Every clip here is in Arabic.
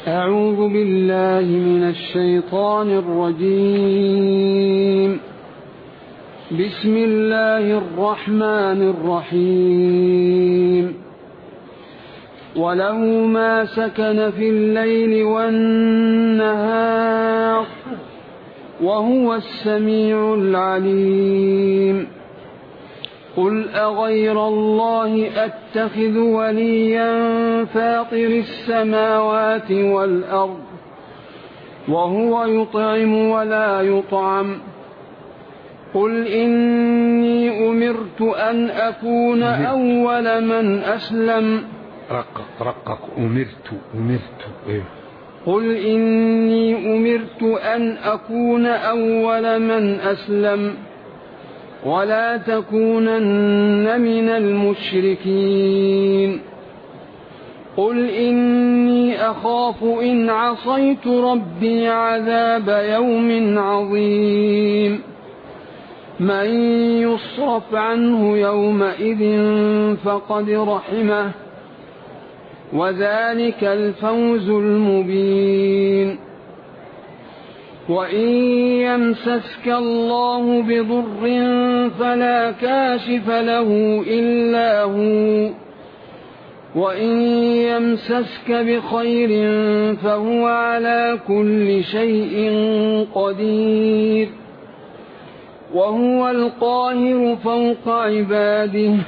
أعوذ بالله من الشيطان الرجيم. بسم الله الرحمن الرحيم. وله ما سكن في الليل والنهار وهو السميع العليم. قل أغير الله أتخذ وليا فاطر السماوات والأرض وهو يطعم ولا يطعم. قل إني أمرت أن أكون أول من أسلم. رقق أمرت قل إني أمرت أن أكون أول من أسلم ولا تكونن من المشركين. قل إني أخاف إن عصيت ربي عذاب يوم عظيم. من يصرف عنه يومئذ فقد رحمه وذلك الفوز المبين. وإن يمسسك الله بضر فلا كاشف له إلا هو وإن يمسسك بخير فهو على كل شيء قدير. وهو القاهر فوق عباده.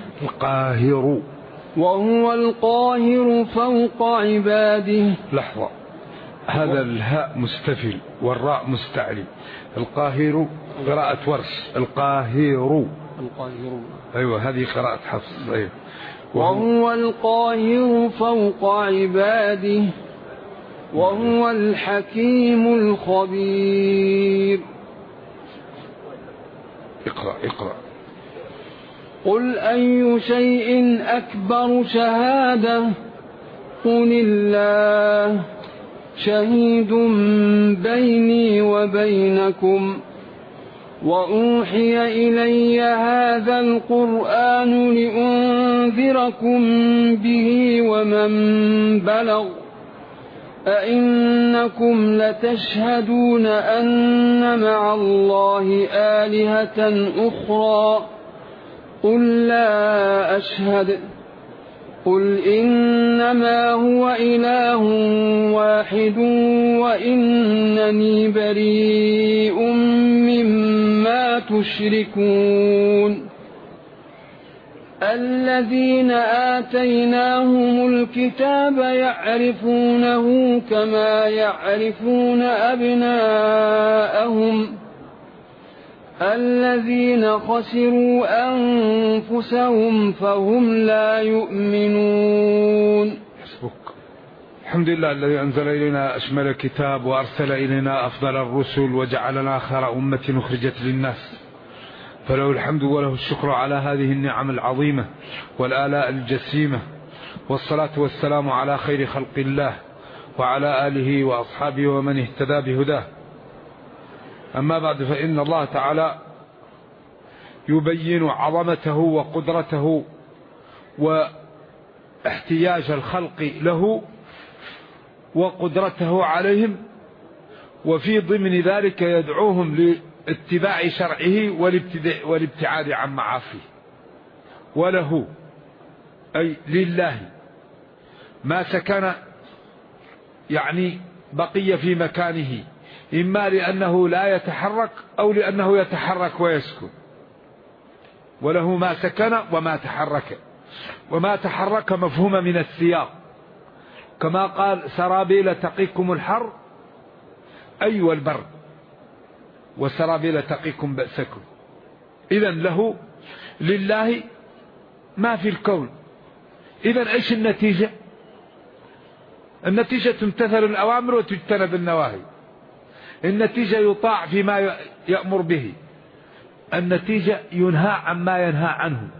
وهو القاهر فوق عباده. لحظة، هذا الهاء مستفل والراء مستعلي. القاهر قراءة ورش. القاهر. أيوة، هذه قراءة حفص. أيوة. وهو القاهر فوق عباده وهو الحكيم الخبير. اقرأ. قل أي شيء أكبر شهادة؟ قل الله شهيد بيني وبينكم. وأوحي إلي هذا القرآن لأنذركم به ومن بلغ. أئنكم لتشهدون أن مع الله آلهة أخرى؟ قل لا أشهد. قل إنما هو إله واحد وإنني بريء مما تشركون. الذين آتيناهم الكتاب يعرفونه كما يعرفون أبناءهم. الذين خسروا أنفسهم فهم لا يؤمنون. حسبك. الحمد لله الذي أنزل إلينا أشمل الكتاب وأرسل إلينا أفضل الرسل وجعلنا خير أمة أخرجت للناس، فله الحمد وله الشكر على هذه النعم العظيمة والآلاء الجسيمة، والصلاة والسلام على خير خلق الله وعلى آله وأصحابه ومن اهتدى بهداه. أما بعد، فإن الله تعالى يبين عظمته وقدرته واحتياج الخلق له وقدرته عليهم، وفي ضمن ذلك يدعوهم لاتباع شرعه والابتعاد عن معاصيه. وله أي لله ما سكن، يعني بقي في مكانه، إما لأنه لا يتحرك أو لأنه يتحرك ويسكن. وله ما سكن وما تحرك. وما تحرك مفهوم من السياق، كما قال سرابيل تقيكم الحر أي والبرد، وسرابيل تقيكم بأسكم. إذن لله ما في الكون. إذن إيش النتيجة؟ النتيجة تمتثل الأوامر وتجتنب النواهي. النتيجة يطاع فيما يأمر به. النتيجة ينهى عما ينهى عنه.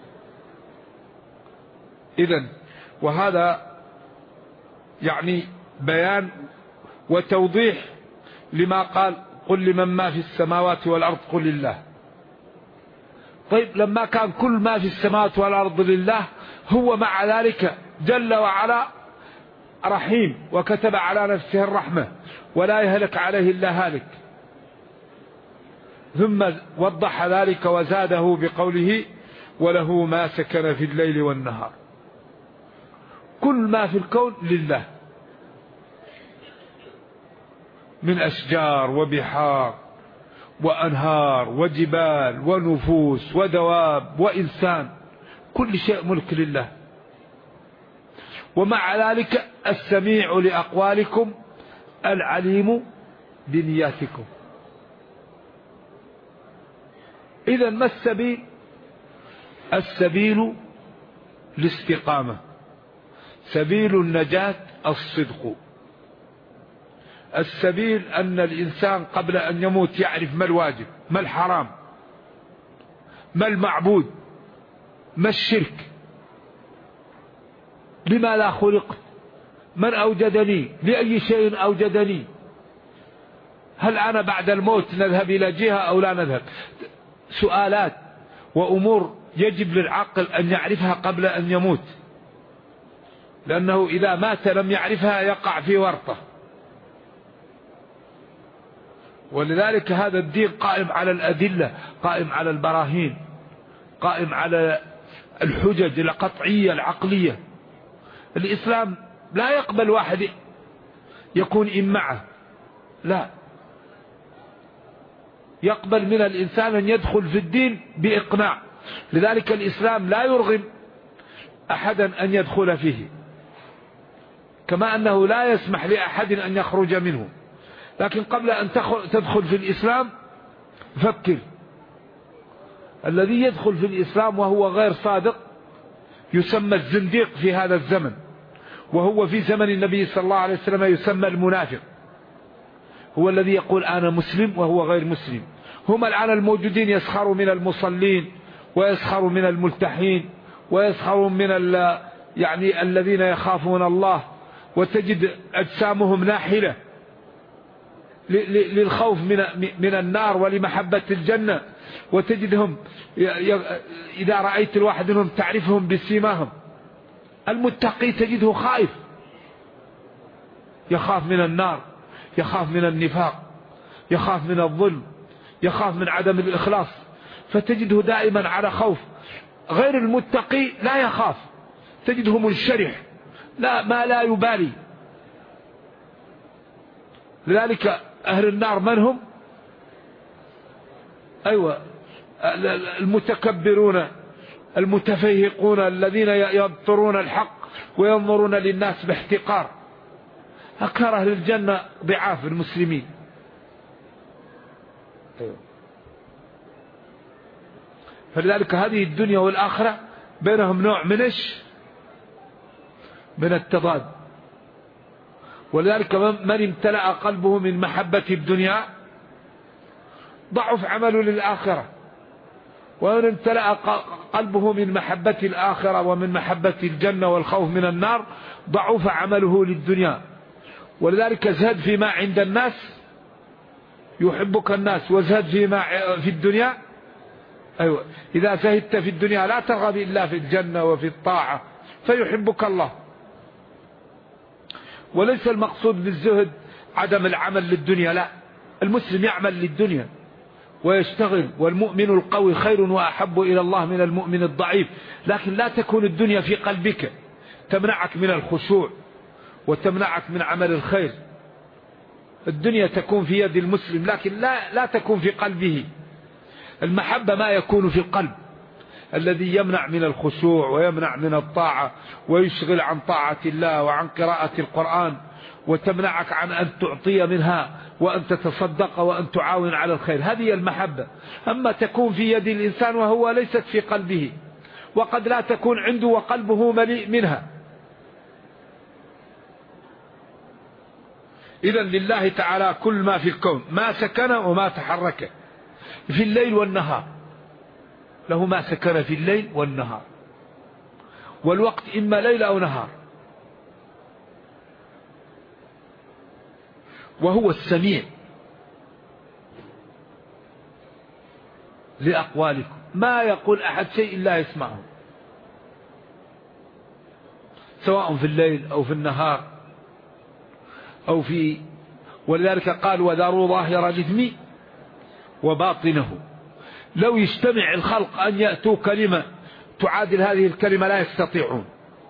إذن وهذا يعني بيان وتوضيح لما قال قل لمن ما في السماوات والأرض قل لله. طيب، لما كان كل ما في السماوات والأرض لله، هو مع ذلك جل وعلا رحيم وكتب على نفسه الرحمة ولا يهلك عليه إلا هالك. ثم وضح ذلك وزاده بقوله وله ما سكن في الليل والنهار. كل ما في الكون لله، من أشجار وبحار وأنهار وجبال ونفوس ودواب وإنسان، كل شيء ملك لله. ومع ذلك السميع لأقوالكم العليم بنياتكم. إذن ما السبيل؟ السبيل الاستقامة، سبيل النجاة الصدق. السبيل أن الإنسان قبل أن يموت يعرف ما الواجب، ما الحرام، ما المعبود، ما الشرك، لما لا خلقت، من أوجدني، لأي شيء أوجدني، هل أنا بعد الموت نذهب إلى جهة أو لا نذهب. سؤالات وأمور يجب للعقل أن يعرفها قبل أن يموت، لأنه إذا مات لم يعرفها يقع في ورطة. ولذلك هذا الدين قائم على الأدلة، قائم على البراهين، قائم على الحجج القطعية العقلية. الإسلام لا يقبل واحد يكون إمعة، لا، يقبل من الإنسان أن يدخل في الدين بإقناع. لذلك الإسلام لا يرغم أحدا أن يدخل فيه، كما أنه لا يسمح لأحد أن يخرج منه. لكن قبل أن تدخل في الإسلام فكر. الذي يدخل في الإسلام وهو غير صادق يسمى الزنديق في هذا الزمن، وهو في زمن النبي صلى الله عليه وسلم يسمى المنافق. هو الذي يقول أنا مسلم وهو غير مسلم. هم الآن الموجودين يسخروا من المصلين ويسخروا من الملتحين ويسخروا من يعني الذين يخافون الله، وتجد أجسامهم ناحلة للخوف من النار ولمحبة الجنة، وتجدهم إذا رأيت الواحد منهم تعرفهم بسيماهم. المتقي تجده خائف، يخاف من النار، يخاف من النفاق، يخاف من الظلم، يخاف من عدم الإخلاص، فتجده دائما على خوف. غير المتقي لا يخاف، تجده منشرح، لا يبالي. لذلك أهل النار من هم؟ أيوة، المتكبرون المتفيهقون الذين يبطرون الحق وينظرون للناس باحتقار. أكثر أهل الجنة ضعاف المسلمين. فلذلك هذه الدنيا والآخرة بينهم نوع من التضاد. ولذلك من امتلأ قلبه من محبة الدنيا ضعف عمله للآخرة، ومن امتلأ قلبه من محبة الآخرة ومن محبة الجنة والخوف من النار ضعف عمله للدنيا. ولذلك ازهد فيما عند الناس يحبك الناس، وازهد فيما في الدنيا. أيوة، إذا زهدت في الدنيا لا ترغب إلا في الجنة وفي الطاعة فيحبك الله. وليس المقصود بالزهد عدم العمل للدنيا، لا، المسلم يعمل للدنيا ويشتغل، والمؤمن القوي خير وأحب إلى الله من المؤمن الضعيف. لكن لا تكون الدنيا في قلبك تمنعك من الخشوع وتمنعك من عمل الخير. الدنيا تكون في يد المسلم لكن لا تكون في قلبه. المحبة ما يكون في القلب الذي يمنع من الخشوع ويمنع من الطاعة ويشغل عن طاعة الله وعن قراءة القرآن، وتمنعك عن أن تعطي منها وأن تتصدق وأن تعاون على الخير. هذه المحبة. أما تكون في يد الإنسان وهو ليست في قلبه، وقد لا تكون عنده وقلبه مليء منها. إذن لله تعالى كل ما في الكون، ما سكن وما تحرك في الليل والنهار، له ما سكن في الليل والنهار، والوقت إما ليل أو نهار. وهو السميع لأقوالكم، ما يقول أحد شيء إلا يسمعه، سواء في الليل أو في النهار ولذلك قال وذروا ظاهر الإثم وباطنه. لو يجتمع الخلق أن يأتوا كلمة تعادل هذه الكلمة لا يستطيعون.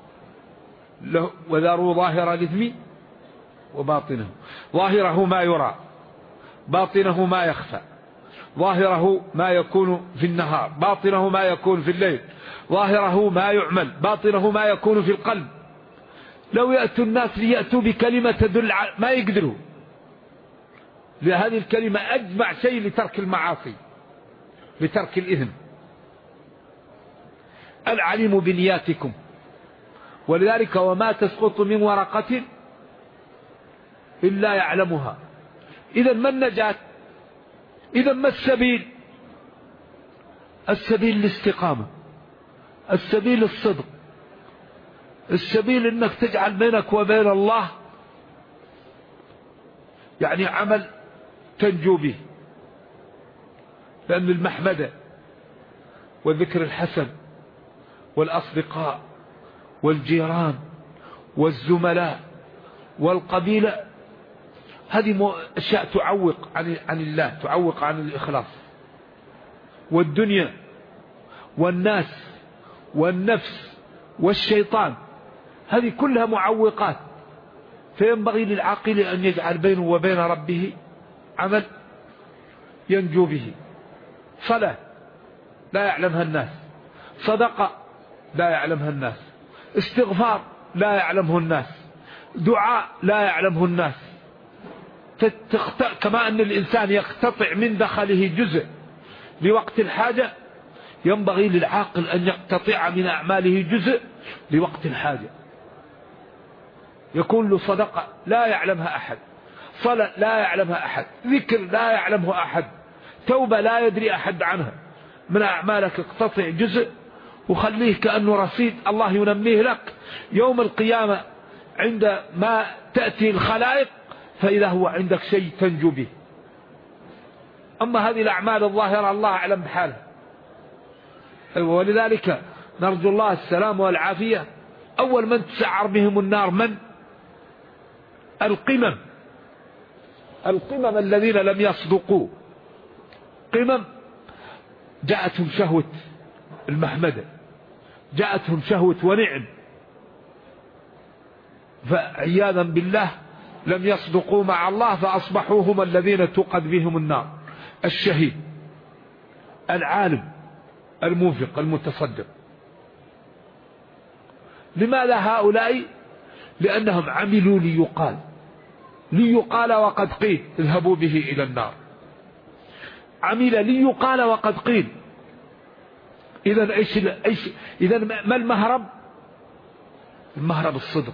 وذروا ظاهر الإثم وباطنه. ظاهره ما يرى، باطنه ما يخفى. ظاهره ما يكون في النهار، باطنه ما يكون في الليل. ظاهره ما يعمل، باطنه ما يكون في القلب. لو يأتوا الناس ليأتوا بكلمة تدل على ما يقدروا، لهذه الكلمة أجمع شيء لترك المعاصي، لترك الإثم. العليم بنياتكم، ولذلك وما تسقط من ورقة إلا يعلمها. إذا ما النجاة؟ إذا ما السبيل؟ السبيل الاستقامة، السبيل الصدق، السبيل انك تجعل بينك وبين الله يعني عمل تنجو به. لأن المحمدة والذكر الحسن والأصدقاء والجيران والزملاء والقبيلة هذه أشياء تعوق عن الله، تعوق عن الإخلاص. والدنيا والناس والنفس والشيطان هذه كلها معوقات. فينبغي للعاقل أن يجعل بينه وبين ربه عمل ينجو به. صلاة لا يعلمها الناس، صدقة لا يعلمها الناس، استغفار لا يعلمه الناس، دعاء لا يعلمه الناس. كما أن الإنسان يقتطع من دخله جزء لوقت الحاجة، ينبغي للعاقل أن يقتطع من أعماله جزء لوقت الحاجة. يكون له صدقة لا يعلمها أحد، صلاة لا يعلمها أحد، ذكر لا يعلمه أحد، توبة لا يدري أحد عنها. من أعمالك اقتطع جزء وخليه كأنه رصيد الله ينميه لك يوم القيامة عند ما تأتي الخلائق، فإذا هو عندك شيء تنجو به. أما هذه الأعمال الظاهرة الله أعلم بحالها. ولذلك نرجو الله السلام والعافية. أول من تسعر بهم النار من؟ القمم الذين لم يصدقوا. قمم جاءتهم شهوة المحمدة، جاءتهم شهوة ونعم، فعياذا بالله لم يصدقوا مع الله فأصبحوا هم الذين توقد بهم النار. الشهيد، العالم، المنفق، المتصدق. لماذا هؤلاء؟ لأنهم عملوا ليقال وقد قيل اذهبوا به إلى النار. عمل ليقال وقد قيل. إذا ما المهرب؟ المهرب الصدق.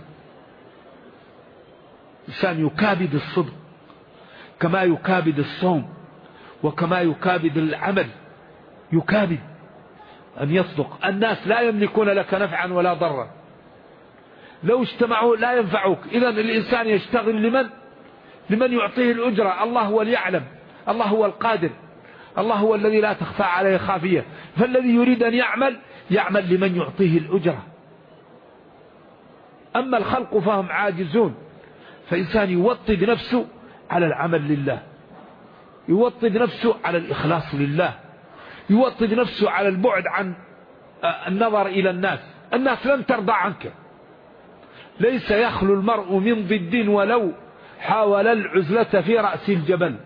الإنسان يكابد الصدق كما يكابد الصوم وكما يكابد العمل. يكابد أن يصدق. الناس لا يملكون لك نفعا ولا ضرا، لو اجتمعوا لا ينفعوك. إذا الإنسان يشتغل لمن يعطيه الأجرة. الله هو اللي يعلم، الله هو القادر، الله هو الذي لا تخفى عليه خافية. فالذي يريد أن يعمل لمن يعطيه الأجرة. أما الخلق فهم عاجزون. فإنسان يوطد نفسه على العمل لله، يوطد نفسه على الإخلاص لله، يوطد نفسه على البعد عن النظر إلى الناس. الناس لن ترضى عنك. ليس يخلو المرء من ضد ولو حاول العزلة في رأس الجبل.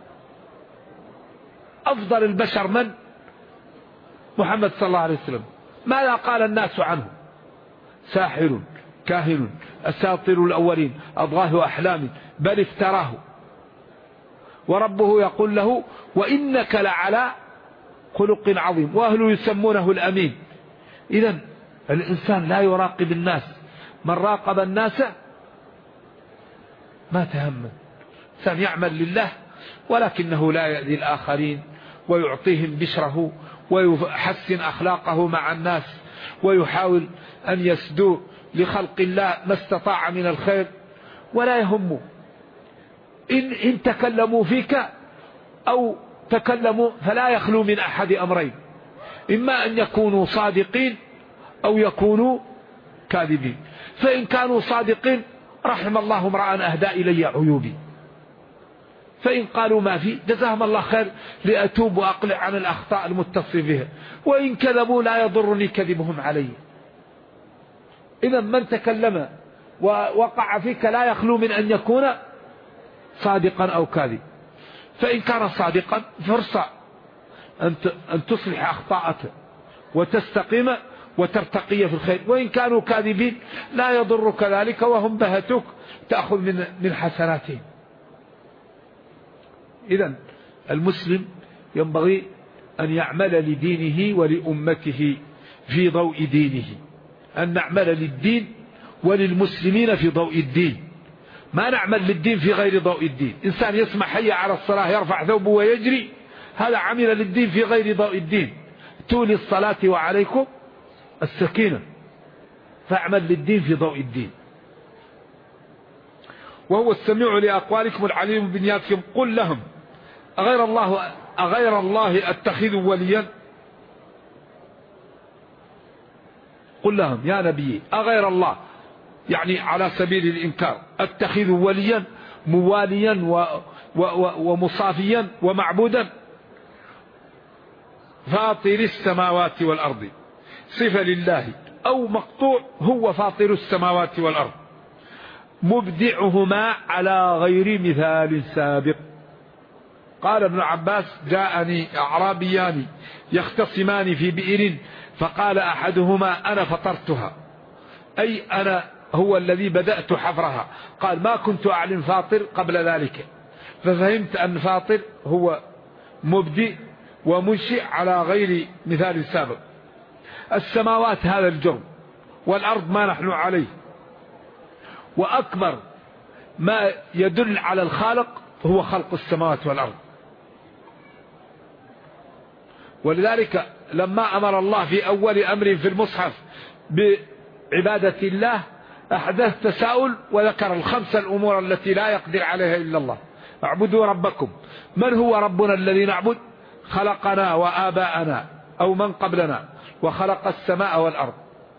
أفضل البشر من؟ محمد صلى الله عليه وسلم. ماذا قال الناس عنه؟ ساحر، كاهن، أساطير الأولين، أضغاث أحلام، بل افتراه. وربه يقول له وإنك لعلى خلق عظيم، وأهله يسمونه الأمين. إذن الإنسان لا يراقب الناس. من راقب الناس ما تهم. إنسان يعمل لله ولكنه لا يأذي الآخرين ويعطيهم بشره ويحسن أخلاقه مع الناس ويحاول أن يسدو لخلق الله ما استطاع من الخير ولا يهم. إن تكلموا فيك أو تكلموا فلا يخلو من أحد أمرين: إما أن يكونوا صادقين أو يكونوا كاذبين. فإن كانوا صادقين رحم الله امرأ أهدى إلي عيوبي، فإن قالوا ما في جزاهم الله خير لأتوب وأقلع عن الأخطاء المتصل بها، وإن كذبوا لا يضرني كذبهم علي. إذا من تكلم ووقع فيك لا يخلو من أن يكون صادقا أو كاذب. فإن كان صادقا فرصة أن تصلح أخطاءك وتستقيم وترتقي في الخير، وإن كانوا كاذبين لا يضرك ذلك وهم بهتك تأخذ من حسناتهم. إذن المسلم ينبغي أن يعمل لدينه ولأمته في ضوء دينه، أن نعمل للدين وللمسلمين في ضوء الدين، ما نعمل للدين في غير ضوء الدين. إنسان يسمع حي على الصلاة يرفع ثوبه ويجري، هذا عمل للدين في غير ضوء الدين. تولي الصلاة وعليكم السكينة، فاعمل للدين في ضوء الدين. وهو السميع لأقوالكم العليم بنياتكم. قل لهم أغير الله أتخذ وليا. قل لهم يا نبي أغير الله، يعني على سبيل الإنكار، أتخذ وليا مواليا ومصافيا ومعبودا. فاطر السماوات والأرض صفة لله أو مقطوع، هو فاطر السماوات والأرض مبدعهما على غير مثال سابق. قال ابن عباس جاءني أعرابيان يختصمان في بئر فقال أحدهما أنا فطرتها، أي أنا هو الذي بدأت حفرها. قال ما كنت أعلم فاطر قبل ذلك، ففهمت أن فاطر هو مبدئ ومنشئ على غير مثال سابق. السماوات هذا الجرم، والأرض ما نحن عليه، وأكبر ما يدل على الخالق هو خلق السماوات والأرض. ولذلك لما أمر الله في أول أمر في المصحف بعبادة الله أحدث تساؤل وذكر الخمسة الأمور التي لا يقدر عليها إلا الله. اعبدوا ربكم. من هو ربنا الذي نعبد؟ خلقنا وآباءنا أو من قبلنا، وخلق السماء والأرض،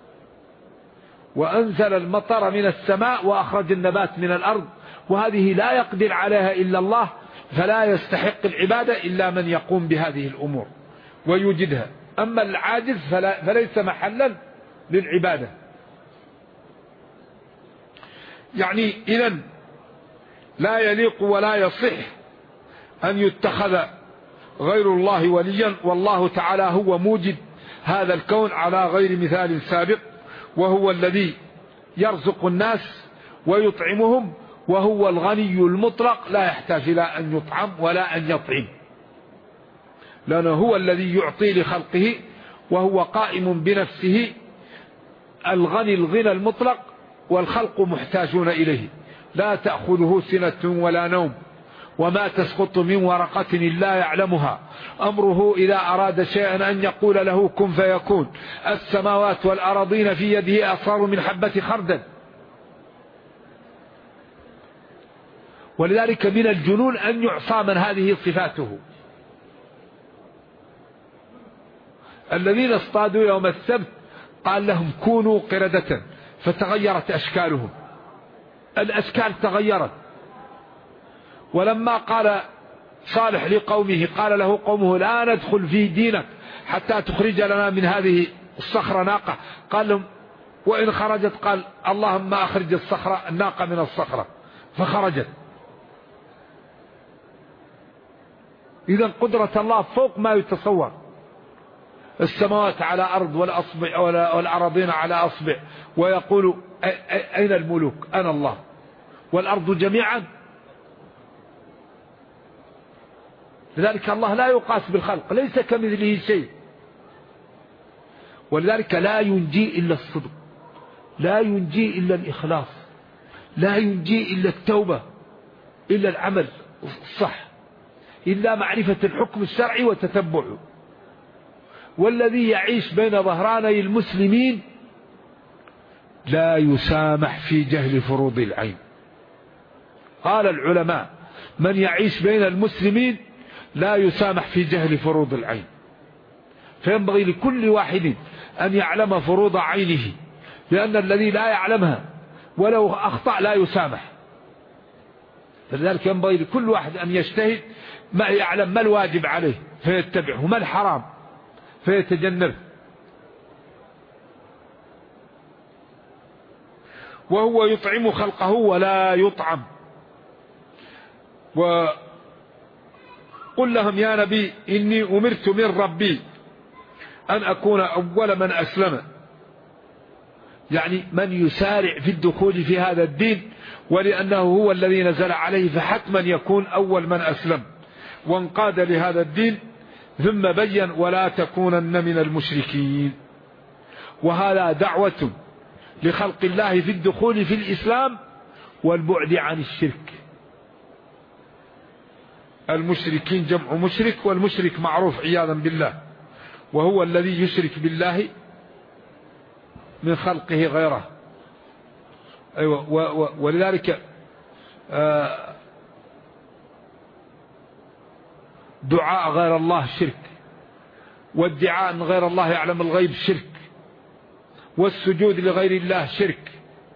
وأنزل المطر من السماء وأخرج النبات من الأرض، وهذه لا يقدر عليها إلا الله، فلا يستحق العبادة إلا من يقوم بهذه الأمور ويوجدها. أما العاجز فليس محلا للعبادة. يعني إذن لا يليق ولا يصح أن يتخذ غير الله وليا، والله تعالى هو موجد هذا الكون على غير مثال سابق، وهو الذي يرزق الناس ويطعمهم، وهو الغني المطلق لا يحتاج إلى أن يطعم ولا أن يطعم، لأنه هو الذي يعطي لخلقه، وهو قائم بنفسه الغني الغنى المطلق، والخلق محتاجون إليه. لا تأخذه سنة ولا نوم، وما تسقط من ورقة إلا يعلمها، أمره إذا أراد شيئا أن يقول له كن فيكون. السماوات والأراضين في يده أصغر من حبة خردل. ولذلك من الجنون أن يعصى من هذه صفاته. الذين اصطادوا يوم السبت قال لهم كونوا قردة، فتغيرت أشكالهم، الأشكال تغيرت. ولما قال صالح لقومه قال له قومه لا ندخل في دينك حتى تخرج لنا من هذه الصخرة ناقة. قال لهم وإن خرجت، قال اللهم أخرج الناقة من الصخرة، فخرجت. إذن قدرة الله فوق ما يتصور. السماوات على أرض والأصبع والأراضين على أصبع، ويقول أين الملوك؟ أنا الله. والأرض جميعا. لذلك الله لا يقاس بالخلق، ليس كمثله شيء. ولذلك لا ينجي إلا الصدق، لا ينجي إلا الإخلاص، لا ينجي إلا التوبة، إلا العمل الصح، إلا معرفة الحكم الشرعي وتتبعه. والذي يعيش بين ظهراني المسلمين لا يسامح في جهل فروض العين. قال العلماء من يعيش بين المسلمين لا يسامح في جهل فروض العين. فينبغي لكل واحد أن يعلم فروض عينه، لأن الذي لا يعلمها ولو أخطأ لا يسامح. فلذلك ينبغي لكل واحد أن يجتهد ما يعلم ما الواجب عليه فيتبعه، ما الحرام فيتجنبه. وهو يطعم خلقه ولا يطعم. وقل لهم يا نبي إني أمرت من ربي أن أكون أول من أسلم، يعني من يسارع في الدخول في هذا الدين، ولأنه هو الذي نزل عليه فحتما يكون أول من أسلم وانقاد لهذا الدين. ثم بين ولا تكونن من المشركين. وهذا دعوة لخلق الله في الدخول في الإسلام والبعد عن الشرك. المشركين جمع مشرك، والمشرك معروف عياذا بالله وهو الذي يشرك بالله من خلقه غيره. أيوة. ولذلك دعاء غير الله شرك، والدعاء أن غير الله يعلم الغيب شرك، والسجود لغير الله شرك،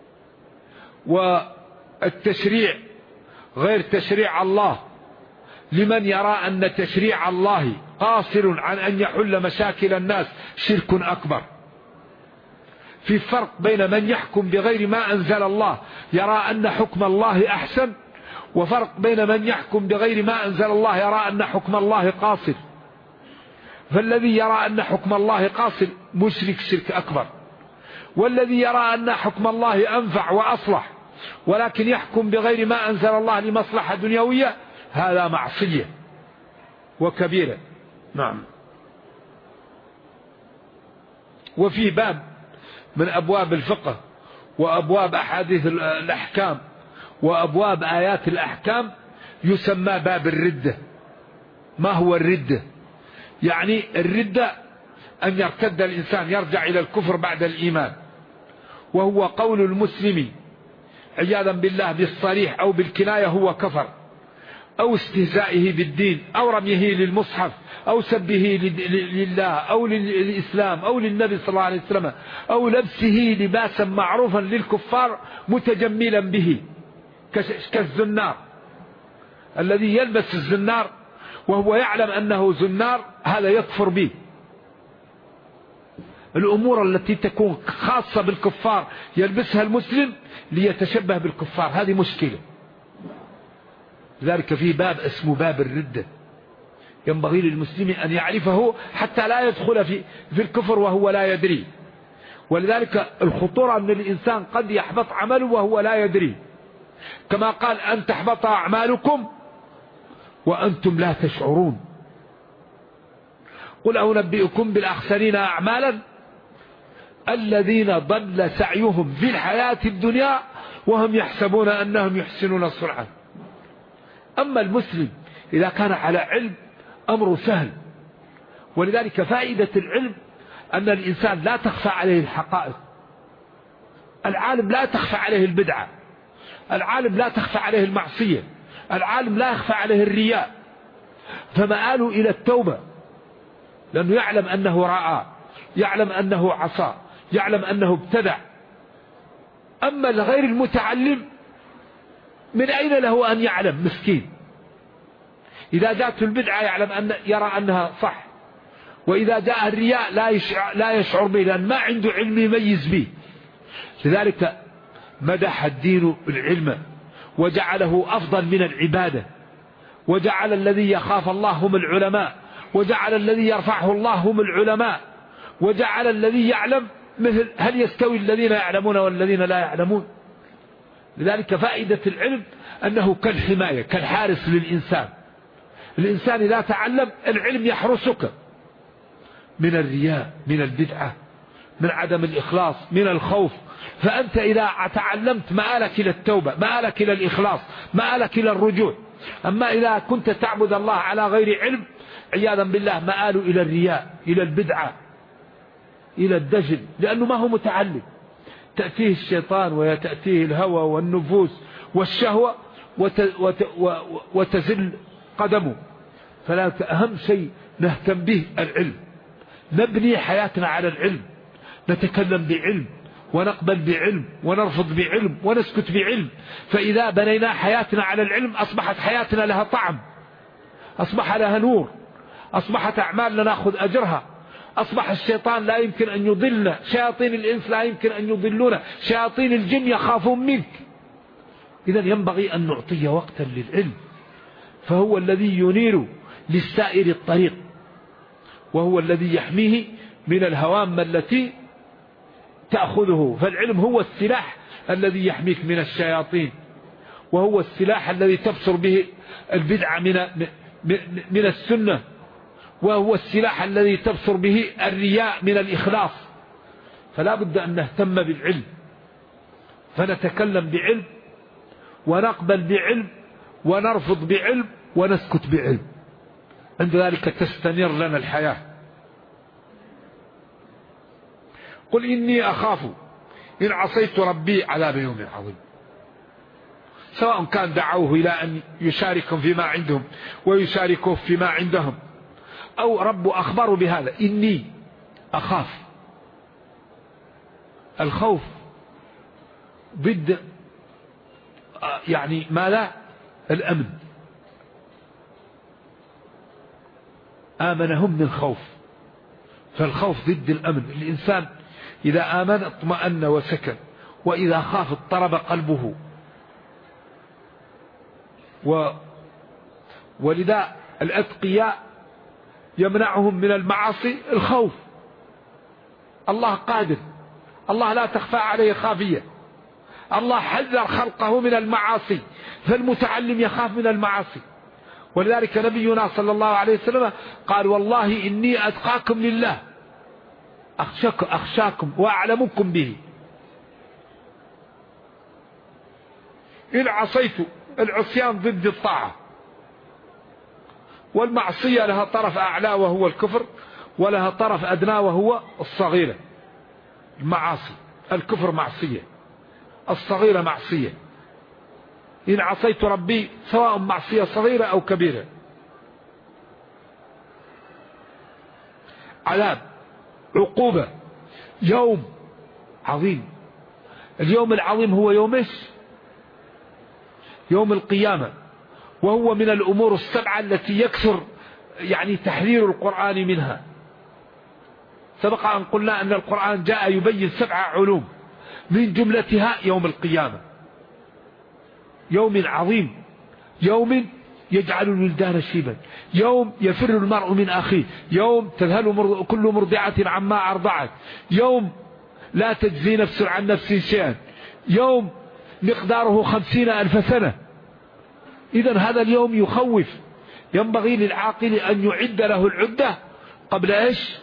والتشريع غير تشريع الله لمن يرى أن تشريع الله قاصر عن أن يحل مشاكل الناس شرك أكبر. في فرق بين من يحكم بغير ما أنزل الله يرى أن حكم الله أحسن، وفرق بين من يحكم بغير ما أنزل الله يرى أن حكم الله قاصر. فالذي يرى أن حكم الله قاصر مشرك شرك أكبر، والذي يرى أن حكم الله أنفع وأصلح ولكن يحكم بغير ما أنزل الله لمصلحة دنيوية هذا معصية وكبيرة. نعم. وفي باب من أبواب الفقه وأبواب أحاديث الأحكام وأبواب آيات الأحكام يسمى باب الردة. ما هو الردة؟ يعني الردة أن يرتد الإنسان يرجع إلى الكفر بعد الإيمان، وهو قول المسلم عياذا بالله بالصريح أو بالكناية هو كفر، أو استهزائه بالدين، أو رميه للمصحف، أو سبه لله أو للإسلام أو للنبي صلى الله عليه وسلم، أو لبسه لباسا معروفا للكفار متجملا به كالزنار. الذي يلبس الزنار وهو يعلم أنه زنار هذا يكفر به. الأمور التي تكون خاصة بالكفار يلبسها المسلم ليتشبه بالكفار هذه مشكلة. ذلك في باب اسمه باب الردة، ينبغي للمسلم أن يعرفه حتى لا يدخل في الكفر وهو لا يدري. ولذلك الخطورة أن الإنسان قد يحبط عمله وهو لا يدري، كما قال أن تحبط أعمالكم وأنتم لا تشعرون. قل أنبئكم بالأخسرين أعمالا الذين ضل سعيهم في الحياة الدنيا وهم يحسبون أنهم يحسنون صنعا. أما المسلم إذا كان على علم أمره سهل. ولذلك فائدة العلم أن الإنسان لا تخفى عليه الحقائق. العالم لا تخفى عليه البدعة، العالم لا تخفى عليه المعصية، العالم لا يخفى عليه الرياء، فمآله إلى التوبة لأنه يعلم أنه رأى، يعلم أنه عصى، يعلم أنه ابتدع. أما الغير المتعلم من أين له أن يعلم؟ مسكين. إذا جاءت البدعة يرى أنها صح، وإذا جاء الرياء لا يشعر به لأن ما عنده علم يميز به. لذلك مدح الدين العلم وجعله أفضل من العبادة، وجعل الذي يخاف الله هم العلماء، وجعل الذي يرفعه الله هم العلماء، وجعل الذي يعلم مثل هل يستوي الذين يعلمون والذين لا يعلمون. لذلك فائدة العلم أنه كالحماية كالحارس للإنسان. الإنسان إذا تعلم العلم يحرسك من الرياء، من البدعة، من عدم الإخلاص، من الخوف. فأنت إذا تعلمت مآلك إلى التوبة، مآلك إلى الإخلاص، مآلك إلى الرجوع. أما إذا كنت تعبد الله على غير علم عياذا بالله مآله إلى الرياء، إلى البدعة، إلى الدجل، لأنه ما هو متعلم. تأتيه الشيطان ويتأتيه الهوى والنفوس والشهوة وتزل قدمه. فلا أهم شيء نهتم به العلم، نبني حياتنا على العلم، نتكلم بعلم ونقبل بعلم ونرفض بعلم ونسكت بعلم. فإذا بنينا حياتنا على العلم أصبحت حياتنا لها طعم، أصبح لها نور، أصبحت أعمال نأخذ أجرها، أصبح الشيطان لا يمكن أن يضلنا، شياطين الإنس لا يمكن أن يضلونا، شياطين الجن يخافون منك. إذا ينبغي أن نعطي وقتا للعلم، فهو الذي ينير للسائر الطريق، وهو الذي يحميه من الهوام التي تأخذه. فالعلم هو السلاح الذي يحميك من الشياطين، وهو السلاح الذي تبصر به البدعة من السنة، وهو السلاح الذي تبصر به الرياء من الإخلاص. فلا بد أن نهتم بالعلم، فنتكلم بعلم ونقبل بعلم ونرفض بعلم ونسكت بعلم، عند ذلك تستنير لنا الحياة. قل إني أخاف إن عصيت ربي عذاب يوم عظيم. سواء كان دعوه إلى أن يشاركهم فيما عندهم ويشاركوه فيما عندهم، أو رب أخبروا بهذا، إني أخاف. الخوف ضد يعني ماذا؟ الأمن. آمنهم من الخوف، فالخوف ضد الأمن. الإنسان إذا آمن اطمأن وسكن، وإذا خاف اضطرب قلبه. ولذا الأتقياء يمنعهم من المعاصي الخوف. الله قادر، الله لا تخفى عليه خافية، الله حذر خلقه من المعاصي، فالمتعلم يخاف من المعاصي. ولذلك نبينا صلى الله عليه وسلم قال والله إني أتقاكم لله أخشاكم وأعلمكم به. إن عصيت، العصيان ضد الطاعة، والمعصية لها طرف أعلى وهو الكفر، ولها طرف أدنى وهو الصغيرة. المعاصي، الكفر معصية، الصغيرة معصية. إن عصيت ربي سواء معصية صغيرة أو كبيرة. عذاب، عقوبة، يوم عظيم. اليوم العظيم هو يوم ايش؟ يوم القيامة، وهو من الأمور السبعة التي يكثر يعني تحذير القرآن منها. سبق أن قلنا أن القرآن جاء يبين 7 علوم، من جملتها يوم القيامة، يوم عظيم، يوم يجعل الولدان شيبا، يوم يفر المرء من أخيه، يوم تذهل كل مرضعة عما أرضعت، يوم لا تجزي نفس عن نفس شيئا، يوم مقداره 50,000 سنة. إذن هذا اليوم يخوف، ينبغي للعاقل أن يعد له العدة قبل إيش؟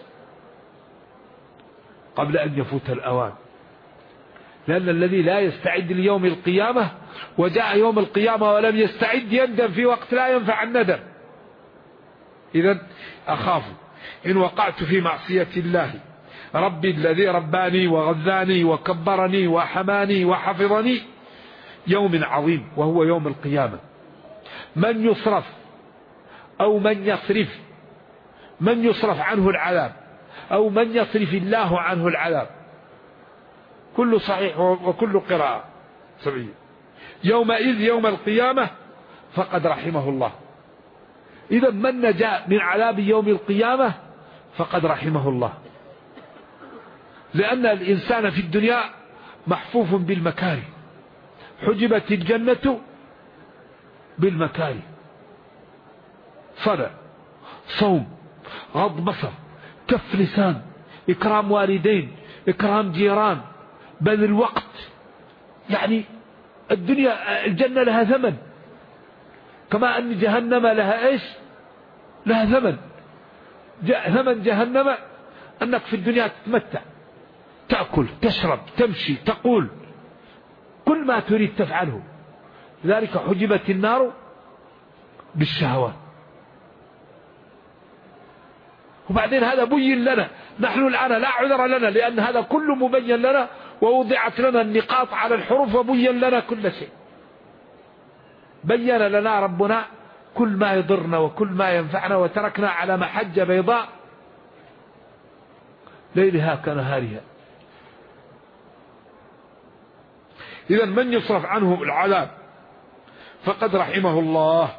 قبل أن يفوت الأوان. لأن الذي لا يستعد ليوم القيامة وجاء يوم القيامة ولم يستعد يندم في وقت لا ينفع الندم. إذن أخاف إن وقعت في معصية الله ربي الذي رباني وغذاني وكبرني وحماني وحفظني يوم عظيم، وهو يوم القيامة. من يصرف أو من يصرف، من يصرف عنه العذاب أو من يصرف الله عنه العذاب، كل صحيح وكل قراءة سبعية. يومئذ يوم القيامة فقد رحمه الله. إذا من نجا من عذاب يوم القيامة فقد رحمه الله، لأن الإنسان في الدنيا محفوف بالمكاره، حجبت الجنة بالمكاره، صلاة، صوم، غض بصر، كف لسان، إكرام والدين، إكرام جيران، بذل الوقت. يعني الدنيا، الجنة لها ثمن، كما أن جهنم لها إيش؟ لها ثمن. ثمن جهنم أنك في الدنيا تتمتع، تأكل، تشرب، تمشي، تقول، كل ما تريد تفعله. لذلك حجبت النار بالشهوات. وبعدين هذا بين لنا، نحن الآن لا عذر لنا، لأن هذا كله مبين لنا، ووضعت لنا النقاط على الحروف وبين لنا كل شيء. بين لنا ربنا كل ما يضرنا وكل ما ينفعنا، وتركنا على محجة بيضاء ليلها كنهارها. إذا من يصرف عنه العذاب فقد رحمه الله،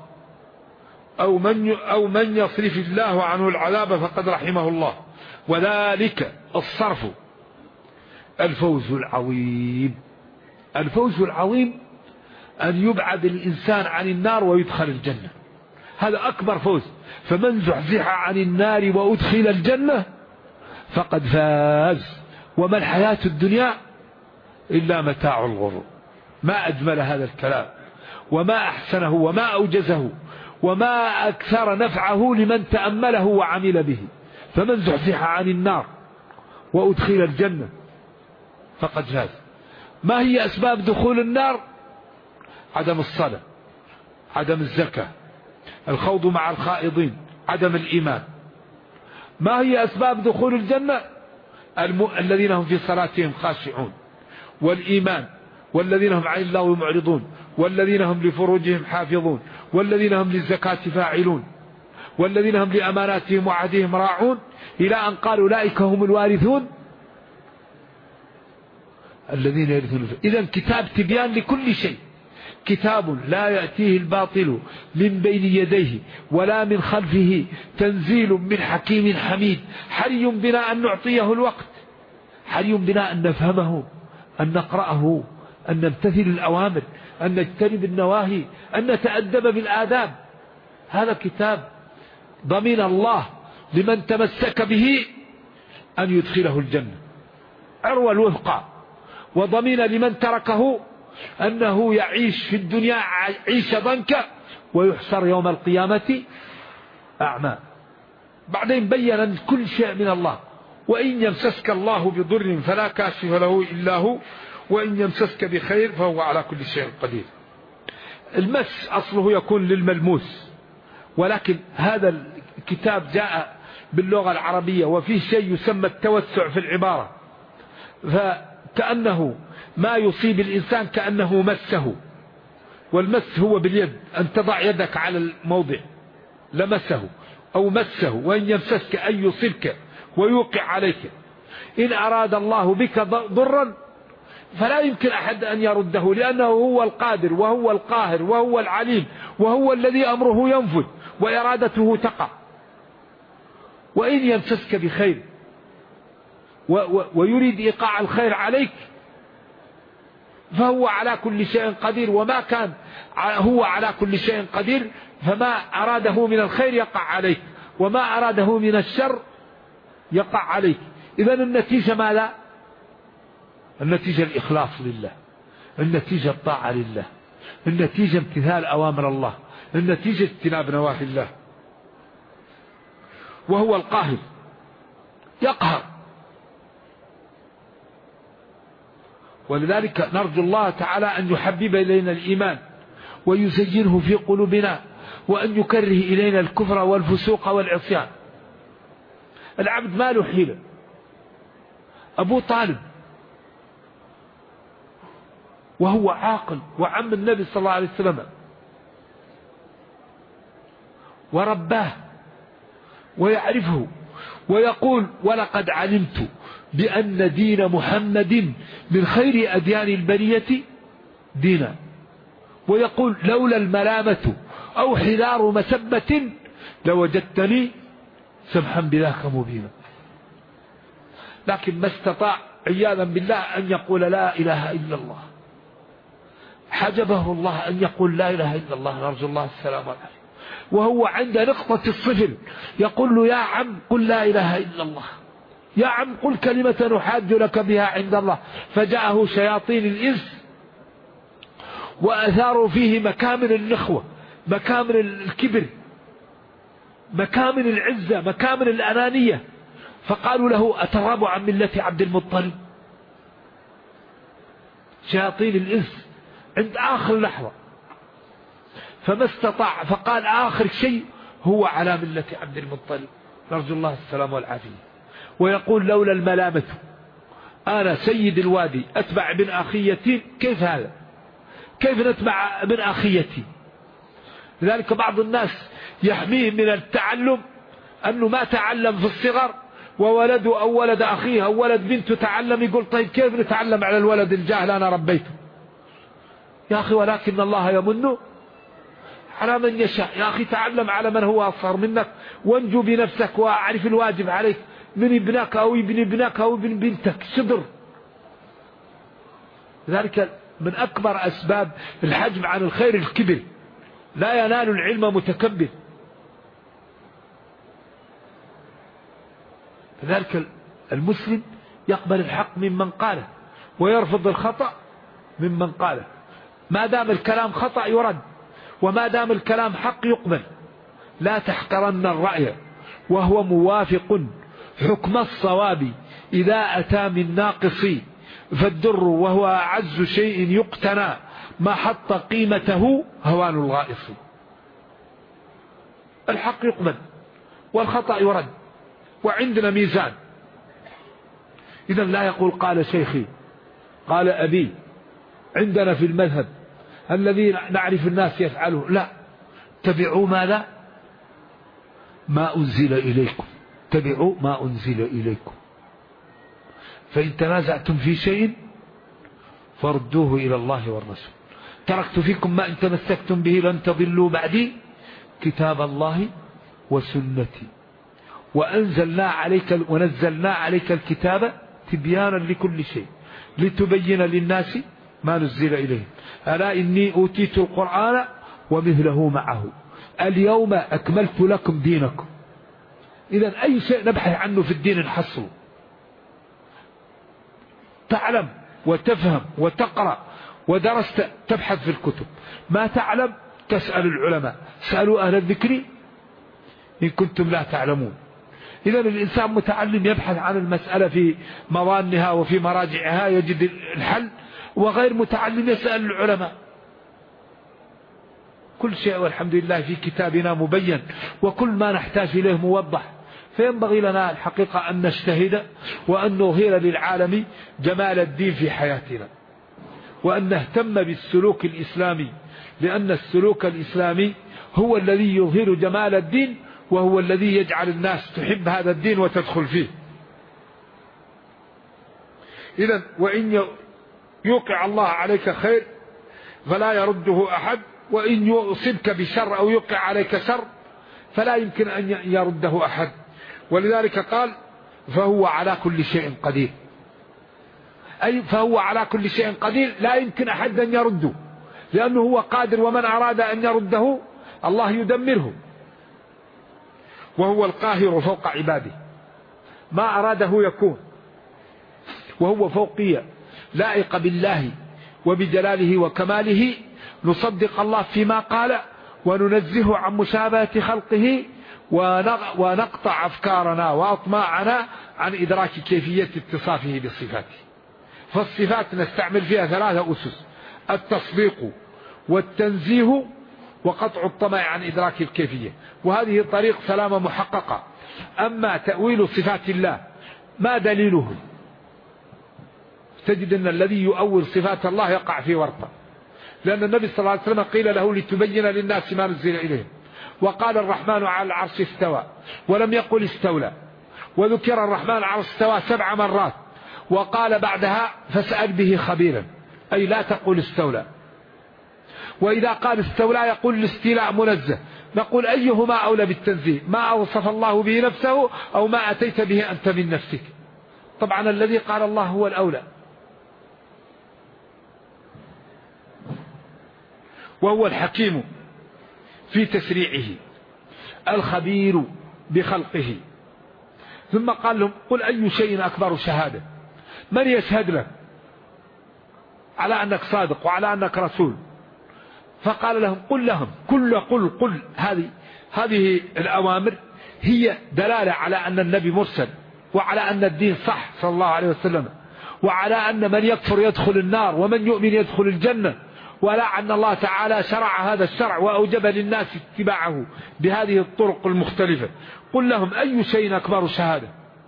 أو من يصرف الله عنه العذاب فقد رحمه الله. وذلك الصرف الفوز العظيم. الفوز العظيم أن يبعد الإنسان عن النار ويدخل الجنة، هذا أكبر فوز. فمن زحزح عن النار وأدخل الجنة فقد فاز. وما الحياة الدنيا إلا متاع الغرور. ما أجمل هذا الكلام، وما أحسنه، وما أوجزه، وما أكثر نفعه لمن تأمله وعمل به. فمن زحزح عن النار وأدخل الجنة فقد فاز. ما هي أسباب دخول النار؟ عدم الصلاة، عدم الزكاة، الخوض مع الخائضين، عدم الإيمان. ما هي أسباب دخول الجنة؟ الذين هم في صلاتهم خاشعون، والإيمان، والذين هم عن الله معرضون، والذين هم لفروجهم حافظون، والذين هم للزكاة فاعلون، والذين هم لأماناتهم وعهدهم راعون، إلى أن قال أولئك هم الوارثون الذين يرثون. إذن كتاب تبيان لكل شيء، كتاب لا يأتيه الباطل من بين يديه ولا من خلفه، تنزيل من حكيم حميد. حري بنا أن نعطيه الوقت، حري بنا أن نفهمه، أن نقرأه، أن نمتثل الأوامر، أن نجتنب النواهي، أن نتأدب بالآداب. هذا كتاب ضمن الله لمن تمسك به أن يدخله الجنة عروة الوثقى، وضمن لمن تركه أنه يعيش في الدنيا عيش ضنكا ويحشر يوم القيامة أعمى. بعدين بيّن كل شيء من الله. وإن يمسسك الله بضر فلا كاشف له إلا هو، وإن يمسسك بخير فهو على كل شيء قدير. المس أصله يكون للملموس، ولكن هذا الكتاب جاء باللغة العربية وفيه شيء يسمى التوسع في العبارة، فكأنه ما يصيب الإنسان كأنه مسه. والمس هو باليد، أن تضع يدك على الموضع لمسه أو مسه. وإن يمسسك أن يصيبك ويوقع عليك. إن أراد الله بك ضرا فلا يمكن أحد أن يرده، لأنه هو القادر وهو القاهر وهو العليم، وهو الذي أمره ينفذ وإرادته تقع. وإن يمسسك بخير ويريد إيقاع الخير عليك فهو على كل شيء قدير. وما كان هو على كل شيء قدير فما أراده من الخير يقع عليك، وما أراده من الشر يقع عليك. إذن النتيجة ماذا؟ النتيجة الإخلاص لله، النتيجة الطاعة لله، النتيجة امتثال أوامر الله، النتيجة اجتناب نواهي الله. وهو القاهر يقهر. ولذلك نرجو الله تعالى أن يحبب إلينا الإيمان ويزينه في قلوبنا، وأن يكره إلينا الكفر والفسوق والعصيان. العبد ما له حيلة. أبو طالب وهو عاقل وعم النبي صلى الله عليه وسلم ورباه ويعرفه، ويقول: ولقد علمت بأن دين محمد من خير أديان البرية دينا. ويقول: لولا الملامة أو حذار مسبة لوجدتني سمحا بذاك مبينا. لكن ما استطاع عياذا بالله أن يقول لا إله إلا الله. حجبه الله أن يقول لا إله إلا الله، نرجو الله السلام عليه. وهو عند نقطة الصفر يقول له: يا عم قل لا إله إلا الله، يا عم قل كلمة نحاج لك بها عند الله. فجاءه شياطين الإنس وأثاروا فيه مكامن النخوة، مكامن الكبر، مكامن العزة، مكامن الأنانية. فقالوا له: أترغب عن ملة عبد المطلب؟ شياطين الإنس عند آخر لحظة. فما استطاع، فقال آخر شيء هو على ملة عبد المطلب، نرجو الله السلام والعافية. ويقول: لولا الملامة أنا سيد الوادي أتبع ابن أخيتي. كيف هذا؟ كيف نتبع ابن أخيتي؟ لذلك بعض الناس يحميه من التعلم أنه ما تعلم في الصغر، وولده أو ولد أخيه أو ولد بنته تعلم، يقول: طيب كيف نتعلم على الولد الجاهل أنا ربيته؟ يا أخي ولكن الله يمن على من يشاء. يا أخي تعلم على من هو أصغر منك، وانجو بنفسك وأعرف الواجب عليك من ابنك أو ابن ابنك أو ابن بنتك. صبر. لذلك من أكبر أسباب الحجم عن الخير الكبر، لا ينال العلم متكبر. لذلك المسلم يقبل الحق ممن قاله ويرفض الخطأ ممن قاله. ما دام الكلام خطأ يرد، وما دام الكلام حق يقبل. لا تحقرن الرأي وهو موافق حكم الصواب، إذا أتى من ناقص فالدر وهو أعز شيء يقتنى، ما حط قيمته هوان الغائص. الحق يقبل والخطأ يرد، وعندنا ميزان. إذا لا يقول قال شيخي قال أبي. عندنا في المذهب الذي نعرف الناس يفعله، لا، تبعوا ماذا؟ ما أنزل إليكم. تبعوا ما أنزل إليكم، فإن تنازعتم في شيء فردوه إلى الله والرسول. تركت فيكم ما إن تمسكتم به لن تضلوا بعدي، كتاب الله وسنتي. ونزلنا عليك الكتاب تبيانا لكل شيء لتبين للناس ما نزل إليهم. ألا إني أوتيت القرآن ومثله معه اليوم أكملت لكم دينكم. إذا أي شيء نبحث عنه في الدين نحصله. تعلم وتفهم وتقرأ ودرست تبحث في الكتب، ما تعلم تسأل العلماء. سألوا أهل الذكر إن كنتم لا تعلمون. إذا الإنسان متعلم يبحث عن المسألة في مظانها وفي مراجعها يجد الحل، وغير متعلم يسأل العلماء. كل شيء والحمد لله في كتابنا مبين، وكل ما نحتاج إليه موضح. فينبغي لنا الحقيقة أن نجتهد وأن نظهر للعالم جمال الدين في حياتنا، وأن نهتم بالسلوك الإسلامي، لأن السلوك الإسلامي هو الذي يظهر جمال الدين، وهو الذي يجعل الناس تحب هذا الدين وتدخل فيه. إذن وإن يوقع الله عليك خير فلا يرده أحد، وإن يصبك بشر أو يوقع عليك شر فلا يمكن أن يرده أحد. ولذلك قال فهو على كل شيء قدير، أي فهو على كل شيء قدير، لا يمكن أحد أن يرده، لأنه هو قادر، ومن أراد أن يرده الله يدمره. وهو القاهر فوق عباده، ما أراده يكون، وهو فوقية لائقة بالله وبجلاله وكماله. نصدق الله فيما قال، وننزه عن مشابهة خلقه، ونقطع أفكارنا وأطماعنا عن إدراك كيفية اتصافه بصفاته. فالصفات نستعمل فيها 3 أسس: التصديق والتنزيه وقطع الطمع عن إدراك الكيفية، وهذه طريق سلامة محققة. أما تأويل صفات الله ما دليله؟ تجد أن الذي يؤول صفات الله يقع في ورطة، لأن النبي صلى الله عليه وسلم قيل له لتبين للناس ما نزل إليهم، وقال الرحمن على العرش استوى ولم يقل استولى، وذكر الرحمن على العرش استوى 7 مرات، وقال بعدها فاسأل به خبيرا، أي لا تقول استولى. وإذا قال استولى يقول الاستيلاء منزه، نقول أيهما أولى بالتنزيه؟ ما أوصف الله به نفسه أو ما أتيت به أنت من نفسك؟ طبعا الذي قال الله هو الأولى. وهو الحكيم في تشريعه، الخبير بخلقه. ثم قال لهم قل أي شيء أكبر شهادة؟ من يشهد لك على أنك صادق وعلى أنك رسول؟ فقال لهم قل لهم قل هذه الأوامر هي دلالة على أن النبي مرسل، وعلى أن الدين صح صلى الله عليه وسلم، وعلى أن من يكفر يدخل النار ومن يؤمن يدخل الجنة، ولا أن الله تعالى شرع هذا الشرع وأوجب للناس اتباعه بهذه الطرق المختلفة. قل لهم أي شيء أكبر شهادة؟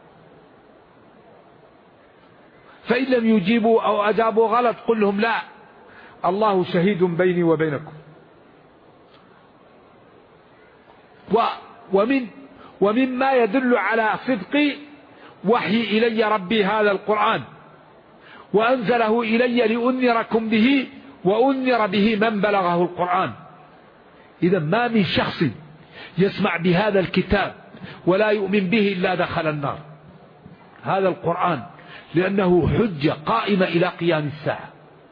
فإن لم يجيبوا أو أجابوا غلط قل لهم لا، الله شهيد بيني وبينكم. ومما يدل على صدق وحي إلي ربي هذا القرآن، وأنزله إلي لأنذركم به وأنذر به من بلغه القرآن. إذا ما من شخص يسمع بهذا الكتاب ولا يؤمن به إلا دخل النار. هذا القرآن لأنه حجة قائمة إلى قيام الساعة،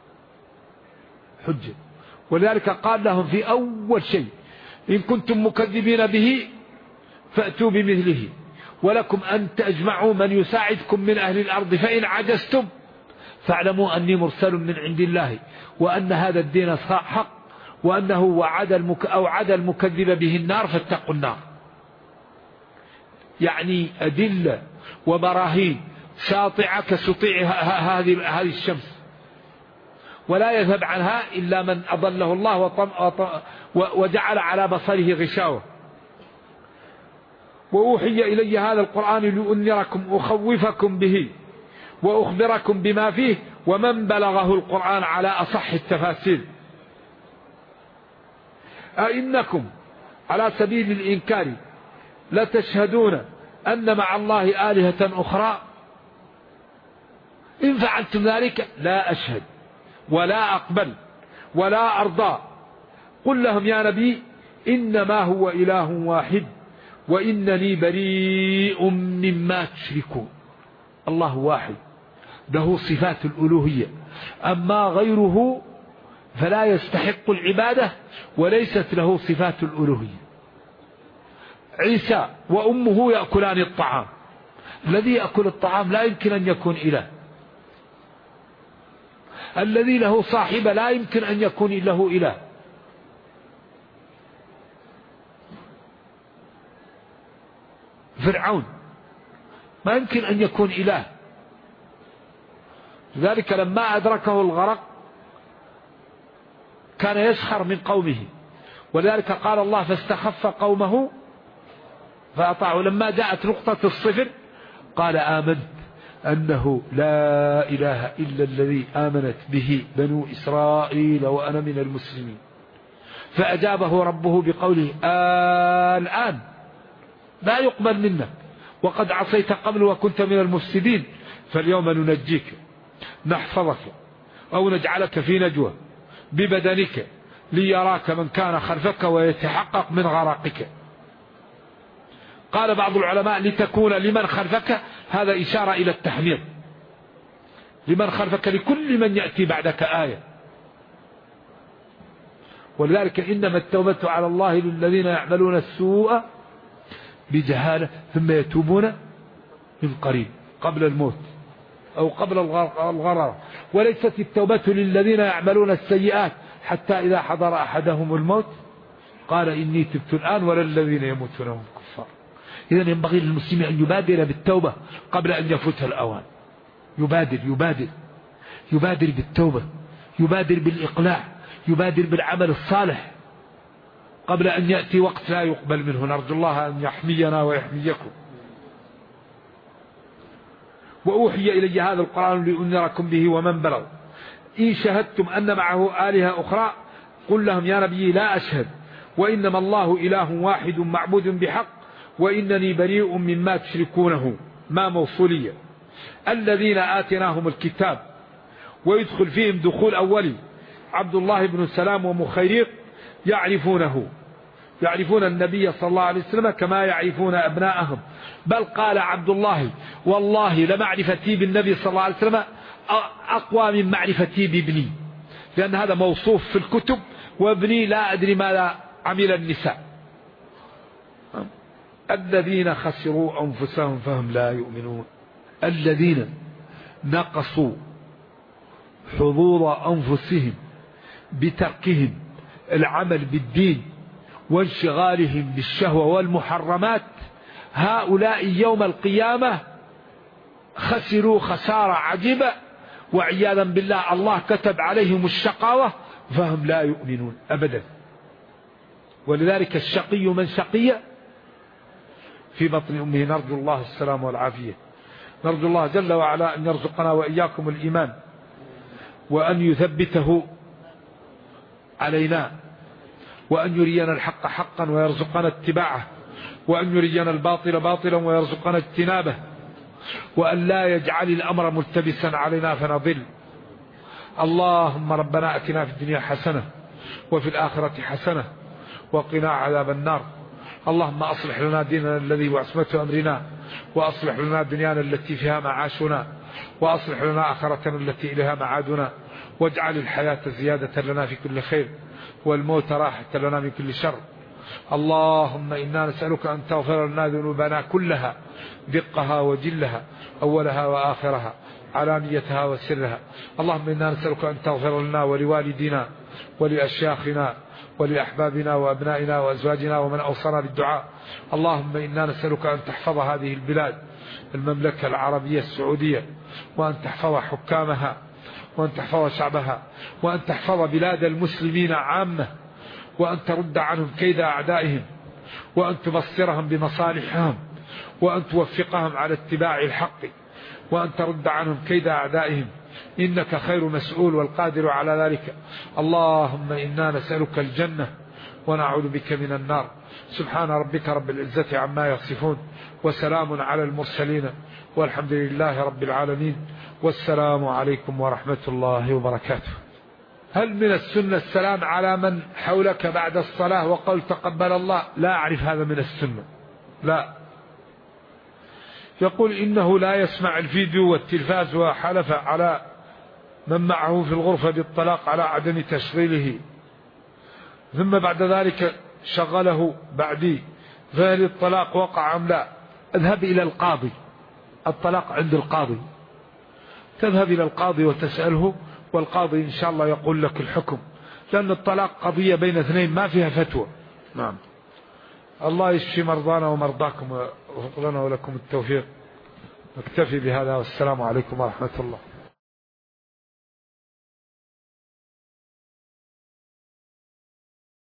حجة. ولذلك قال لهم في أول شيء: إن كنتم مكذبين به فأتوا بمثله ولكم أن تجمعوا من يساعدكم من أهل الأرض فإن عجزتم فاعلموا أني مرسل من عند الله وأن هذا الدين حق وأنه وعد المكذب به النار فاتقوا النار. يعني أدلة وبراهين ساطعة كسطيع هذه الشمس، ولا يذهب عنها إلا من أضله الله وجعل على بصره غشاوة. وأوحي إلي هذا القرآن لأنذركم أخوفكم به وأخبركم بما فيه ومن بلغه القرآن على أصح التفاسير. أئنكم على سبيل الإنكار لتشهدون أن مع الله آلهة أخرى إن فعلتم ذلك لا أشهد ولا أقبل ولا أرضى. قل لهم يا نبي إنما هو إله واحد وإنني بريء مما تشركون. الله واحد له صفات الألوهية، أما غيره فلا يستحق العبادة وليست له صفات الألوهية. عيسى وأمه يأكلان الطعام، الذي يأكل الطعام لا يمكن أن يكون إله. الذي له صاحبة لا يمكن أن يكون له إله. فرعون ما يمكن أن يكون إله. لذلك لما أدركه الغرق كان يسخر من قومه، ولذلك قال الله فاستخف قومه فأطاعوا. لما جاءت نقطة الصفر قال آمنت أنه لا إله إلا الذي آمنت به بنو إسرائيل وأنا من المسلمين. فأجابه ربه بقوله الآن لا يقبل منك وقد عصيت قبل وكنت من المفسدين فاليوم ننجيك نحفظك أو نجعلك في نجوى ببدنك ليراك من كان خلفك ويتحقق من غرقك. قال بعض العلماء لتكون لمن خلفك، هذا إشارة إلى التحميل. لمن خلفك لكل من يأتي بعدك آية. ولذلك إنما التوبة على الله للذين يعملون السوء بجهالة ثم يتوبون من قريب قبل الموت أو قبل الغرر. وليست التوبة للذين يعملون السيئات حتى إذا حضر أحدهم الموت قال إني تبت الآن ولا الذين يموتون هم كفار. إذن ينبغي للمسلم أن يبادر بالتوبة قبل أن يفوت الأوان. يبادر بالتوبة، يبادر بالإقلاع، يبادر بالعمل الصالح قبل أن يأتي وقت لا يقبل منه. نرجو الله أن يحمينا ويحميكم. وأوحي إلي هذا القرآن لأنذركم به ومن بلغ. إن شهدتم أن معه آلهة أخرى قل لهم يا نبي لا أشهد وإنما الله إله واحد معبود بحق وإنني بريء مما تشركونه. ما موصولية. الذين آتناهم الكتاب ويدخل فيهم دخول أولي عبد الله بن سلام ومخيريق يعرفون النبي صلى الله عليه وسلم كما يعرفون أبناءهم. بل قال عبد الله والله لمعرفتي بالنبي صلى الله عليه وسلم أقوى من معرفتي بابني، لأن هذا موصوف في الكتب وابني لا أدري ماذا عمل النساء. الذين خسروا أنفسهم فهم لا يؤمنون. الذين نقصوا حضور أنفسهم بتركهم العمل بالدين وانشغالهم بالشهوة والمحرمات، هؤلاء يوم القيامة خسروا خسارة عجيبة وعياذا بالله الله كتب عليهم الشقاوة فهم لا يؤمنون أبدا. ولذلك الشقي من شقي في بطن أمه. نرجو الله السلام والعافية. نرجو الله جل وعلا أن يرزقنا وإياكم الإيمان وأن يثبته علينا وأن يرينا الحق حقا ويرزقنا اتباعه وأن يرينا الباطل باطلا ويرزقنا اجتنابه وأن لا يجعل الأمر ملتبسا علينا فنضل. اللهم ربنا أتنا في الدنيا حسنة وفي الآخرة حسنة وقنا عذاب النار. اللهم أصلح لنا ديننا الذي هو عصمة أمرنا، وأصلح لنا دنيانا التي فيها معاشنا، وأصلح لنا آخرتنا التي إليها معادنا، واجعل الحياة زيادة لنا في كل خير والموت راحة لنا من كل شر. اللهم إنا نسألك أن تغفر لنا ذنوبنا كلها دقها وجلها أولها وآخرها علانيتها وسرها. اللهم إنا نسألك أن تغفر لنا ولوالدينا ولأشياخنا ولأحبابنا وأبنائنا وأزواجنا ومن أوصانا بالدعاء. اللهم إنا نسألك أن تحفظ هذه البلاد المملكة العربية السعودية، وأن تحفظ حكامها، وأن تحفظ شعبها، وأن تحفظ بلاد المسلمين عامة، وأن ترد عنهم كيد أعدائهم، وأن تبصرهم بمصالحهم، وأن توفقهم على اتباع الحق، وأن ترد عنهم كيد أعدائهم، إنك خير مسؤول والقادر على ذلك. اللهم إنا نسألك الجنة ونعوذ بك من النار. سبحان ربك رب العزة عما يصفون، وسلام على المرسلين، والحمد لله رب العالمين، والسلام عليكم ورحمة الله وبركاته. هل من السنة السلام على من حولك بعد الصلاة وقل تقبل الله؟ لا أعرف هذا من السنة، لا. يقول إنه لا يسمع الفيديو والتلفاز، وحلف على من معه في الغرفة بالطلاق على عدم تشغيله، ثم بعد ذلك شغله بعدي، فهل الطلاق وقع أم لا؟ اذهب إلى القاضي، الطلاق عند القاضي، تذهب إلى القاضي وتسأله، والقاضي إن شاء الله يقول لك الحكم، لأن الطلاق قضية بين اثنين ما فيها فتوى. نعم. الله يشفي مرضانا ومرضاكم ويوفق لنا ولكم التوفيق. نكتفي بهذا، والسلام عليكم ورحمة الله.